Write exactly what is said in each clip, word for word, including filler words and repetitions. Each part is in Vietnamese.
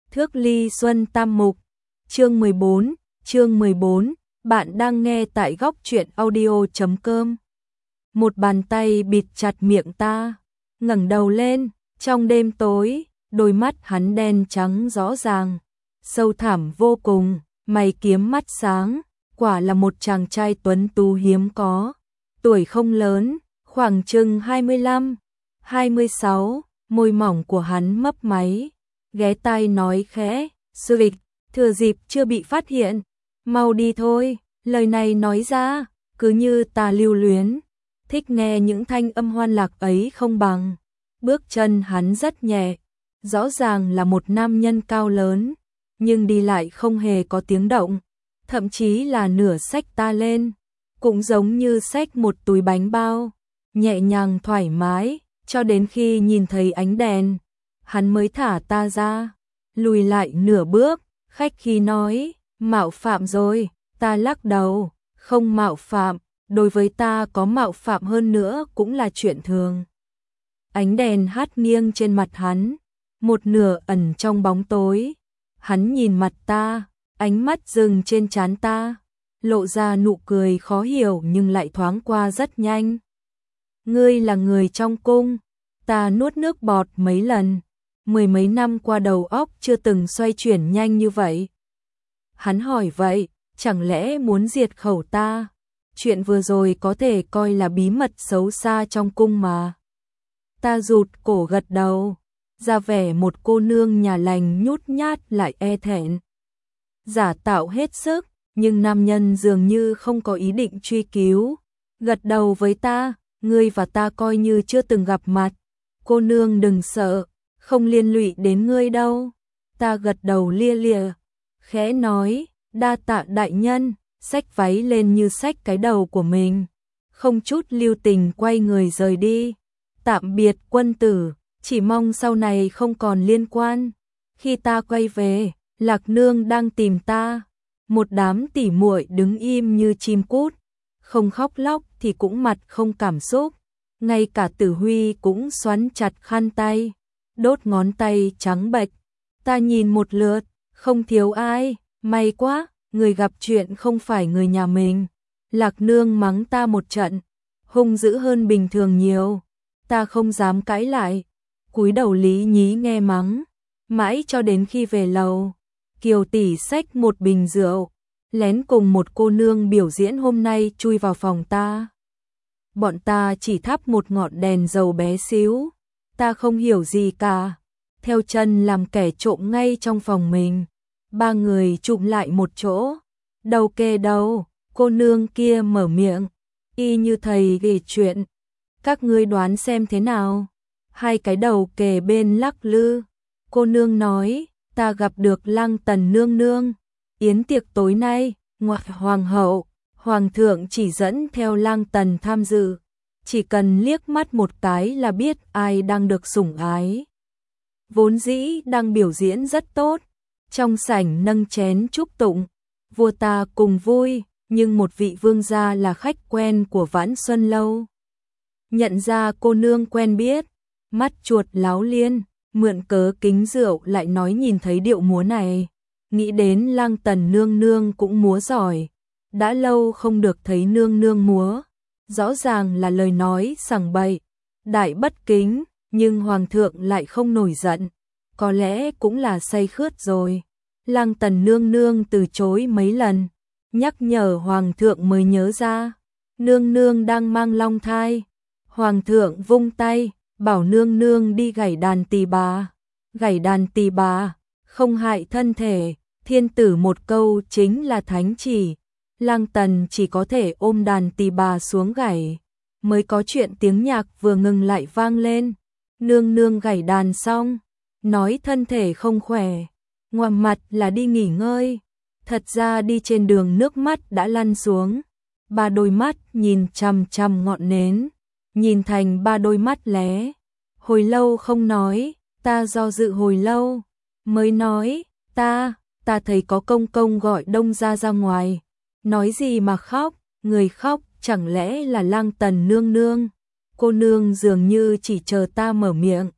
Thước ly xuân tam mục, chương mười bốn, chương mười bốn, bạn đang nghe tại góc truyện audio chấm com. Một bàn tay bịt chặt miệng ta, ngẩng đầu lên, trong đêm tối, đôi mắt hắn đen trắng rõ ràng, sâu thẳm vô cùng, mày kiếm mắt sáng, quả là một chàng trai tuấn tú hiếm có. Tuổi không lớn, khoảng chừng hai mươi lăm, hai mươi sáu, môi mỏng của hắn mấp máy, ghé tai nói khẽ, "Sư Lịch, thừa dịp chưa bị phát hiện, mau đi thôi." Lời này nói ra, cứ như ta lưu luyến, thích nghe những thanh âm hoan lạc ấy không bằng. Bước chân hắn rất nhẹ, rõ ràng là một nam nhân cao lớn, nhưng đi lại không hề có tiếng động, thậm chí là nửa xách ta lên, cũng giống như xách một túi bánh bao, nhẹ nhàng thoải mái, cho đến khi nhìn thấy ánh đèn, hắn mới thả ta ra, lùi lại nửa bước, khách khí nói, "Mạo phạm rồi." Ta lắc đầu, "Không mạo phạm, đối với ta có mạo phạm hơn nữa cũng là chuyện thường." Ánh đèn hắt nghiêng trên mặt hắn, một nửa ẩn trong bóng tối. Hắn nhìn mặt ta, ánh mắt dừng trên trán ta, lộ ra nụ cười khó hiểu nhưng lại thoáng qua rất nhanh. "Ngươi là người trong cung." Ta nuốt nước bọt mấy lần, mười mấy năm qua đầu óc chưa từng xoay chuyển nhanh như vậy. Hắn hỏi vậy, chẳng lẽ muốn diệt khẩu ta? Chuyện vừa rồi có thể coi là bí mật xấu xa trong cung mà. Ta rụt cổ gật đầu, ra vẻ một cô nương nhà lành nhút nhát lại e thẹn. Giả tạo hết sức, nhưng nam nhân dường như không có ý định truy cứu. Gật đầu với ta, "Ngươi và ta coi như chưa từng gặp mặt. Cô nương đừng sợ, không liên lụy đến ngươi đâu." Ta gật đầu lia lịa, khẽ nói, "Đa tạ đại nhân." Xách váy lên như xách cái đầu của mình, không chút lưu tình quay người rời đi. "Tạm biệt quân tử, chỉ mong sau này không còn liên quan." Khi ta quay về, Lạc Nương đang tìm ta, một đám tỉ muội đứng im như chim cút, không khóc lóc thì cũng mặt không cảm xúc, ngay cả Tử Huy cũng xoắn chặt khăn tay, đốt ngón tay trắng bệch. Ta nhìn một lượt, không thiếu ai, may quá, người gặp chuyện không phải người nhà mình. Lạc Nương mắng ta một trận, hung dữ hơn bình thường nhiều. Ta không dám cãi lại, cúi đầu lý nhí nghe mắng, mãi cho đến khi về lầu, Kiều tỷ xách một bình rượu, lén cùng một cô nương biểu diễn hôm nay chui vào phòng ta. Bọn ta chỉ thắp một ngọn đèn dầu bé xíu, ta không hiểu gì cả, theo chân làm kẻ trộm ngay trong phòng mình. Ba người chụm lại một chỗ, đầu kề đầu, cô nương kia mở miệng, y như thầy kể chuyện. "Các ngươi đoán xem thế nào?" Hai cái đầu kề bên lắc lư. Cô nương nói, "Ta gặp được Lăng Tần nương nương. Yến tiệc tối nay, ngoại hoàng hậu, hoàng thượng chỉ dẫn theo Lăng Tần tham dự. Chỉ cần liếc mắt một cái là biết ai đang được sủng ái." Vốn dĩ đang biểu diễn rất tốt, trong sảnh nâng chén chúc tụng, vua ta cùng vui, nhưng một vị vương gia là khách quen của Vãn Xuân Lâu. Nhận ra cô nương quen biết, mắt chuột láo liên, mượn cớ kính rượu lại nói nhìn thấy điệu múa này, nghĩ đến Lăng Tần nương nương cũng múa giỏi, đã lâu không được thấy nương nương múa, rõ ràng là lời nói sằng bậy, đại bất kính, nhưng hoàng thượng lại không nổi giận, có lẽ cũng là say khướt rồi. Lăng Tần nương nương từ chối mấy lần, nhắc nhở hoàng thượng mới nhớ ra, nương nương đang mang long thai. Hoàng thượng vung tay, bảo nương nương đi gảy đàn tỳ bà. Gảy đàn tỳ bà, không hại thân thể, thiên tử một câu chính là thánh chỉ. Lăng Tần chỉ có thể ôm đàn tỳ bà xuống gảy, mới có chuyện tiếng nhạc vừa ngừng lại vang lên. Nương nương gảy đàn xong, nói thân thể không khỏe, ngoằm mặt là đi nghỉ ngơi. Thật ra đi trên đường nước mắt đã lăn xuống, ba đôi mắt nhìn chằm chằm ngọn nến, nhìn thành ba đôi mắt lé. Hồi lâu không nói, ta do dự hồi lâu, mới nói, ta, ta thấy có công công gọi Đông gia ra ngoài. Nói gì mà khóc, người khóc chẳng lẽ là Lăng Tần nương nương? Cô nương dường như chỉ chờ ta mở miệng,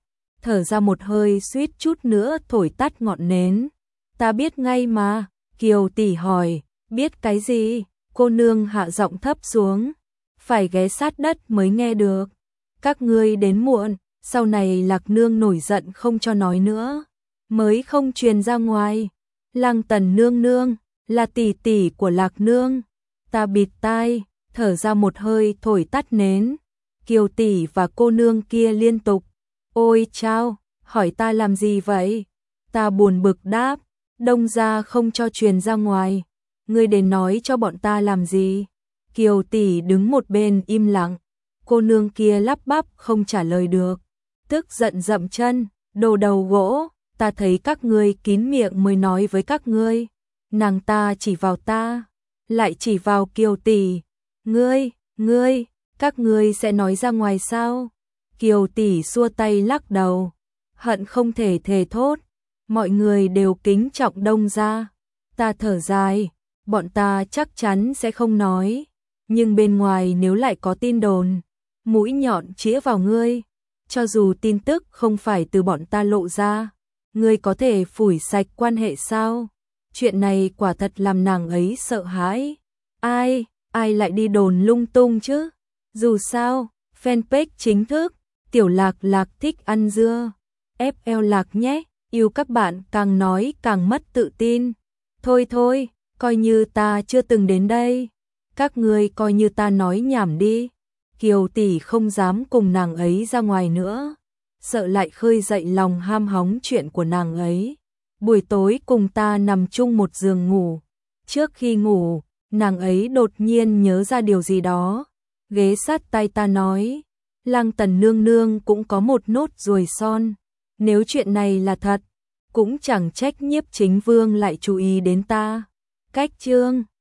thở ra một hơi suýt chút nữa thổi tắt ngọn nến. Ta biết ngay mà, Kiều tỷ hỏi, biết cái gì? Cô nương hạ giọng thấp xuống, phải ghé sát đất mới nghe được. Các ngươi đến muộn, sau này Lạc nương nổi giận không cho nói nữa, mới không truyền ra ngoài. Lăng Tần nương nương, là tỷ tỷ của Lạc nương. Ta bịt tai, thở ra một hơi thổi tắt nến. Kiều tỷ và cô nương kia liên tục, ôi chao, hỏi ta làm gì vậy? Ta buồn bực đáp, Đông gia không cho truyền ra ngoài, ngươi đến nói cho bọn ta làm gì? Kiều tỷ đứng một bên im lặng, cô nương kia lắp bắp không trả lời được, tức giận dậm chân, đồ đầu gỗ, ta thấy các ngươi kín miệng mới nói với các ngươi. Nàng ta chỉ vào ta, lại chỉ vào Kiều tỷ, ngươi, ngươi, các ngươi sẽ nói ra ngoài sao? Kiều tỷ xua tay lắc đầu, hận không thể thề thốt, mọi người đều kính trọng Đông gia. Ta thở dài, bọn ta chắc chắn sẽ không nói, nhưng bên ngoài nếu lại có tin đồn, mũi nhọn chĩa vào ngươi, cho dù tin tức không phải từ bọn ta lộ ra, ngươi có thể phủi sạch quan hệ sao? Chuyện này quả thật làm nàng ấy sợ hãi. Ai, ai lại đi đồn lung tung chứ? Dù sao, fanpage chính thức, Tiểu Lạc Lạc thích ăn dưa. ép lờ Lạc nhé, yêu các bạn càng nói càng mất tự tin. Thôi thôi, coi như ta chưa từng đến đây. Các ngươi coi như ta nói nhảm đi. Kiều tỷ không dám cùng nàng ấy ra ngoài nữa, sợ lại khơi dậy lòng ham hóng chuyện của nàng ấy. Buổi tối cùng ta nằm chung một giường ngủ. Trước khi ngủ, nàng ấy đột nhiên nhớ ra điều gì đó, ghé sát tay ta nói, Lăng Tần nương nương cũng có một nốt ruồi son. Nếu chuyện này là thật, cũng chẳng trách Nhiếp Chính Vương lại chú ý đến ta. Cách chương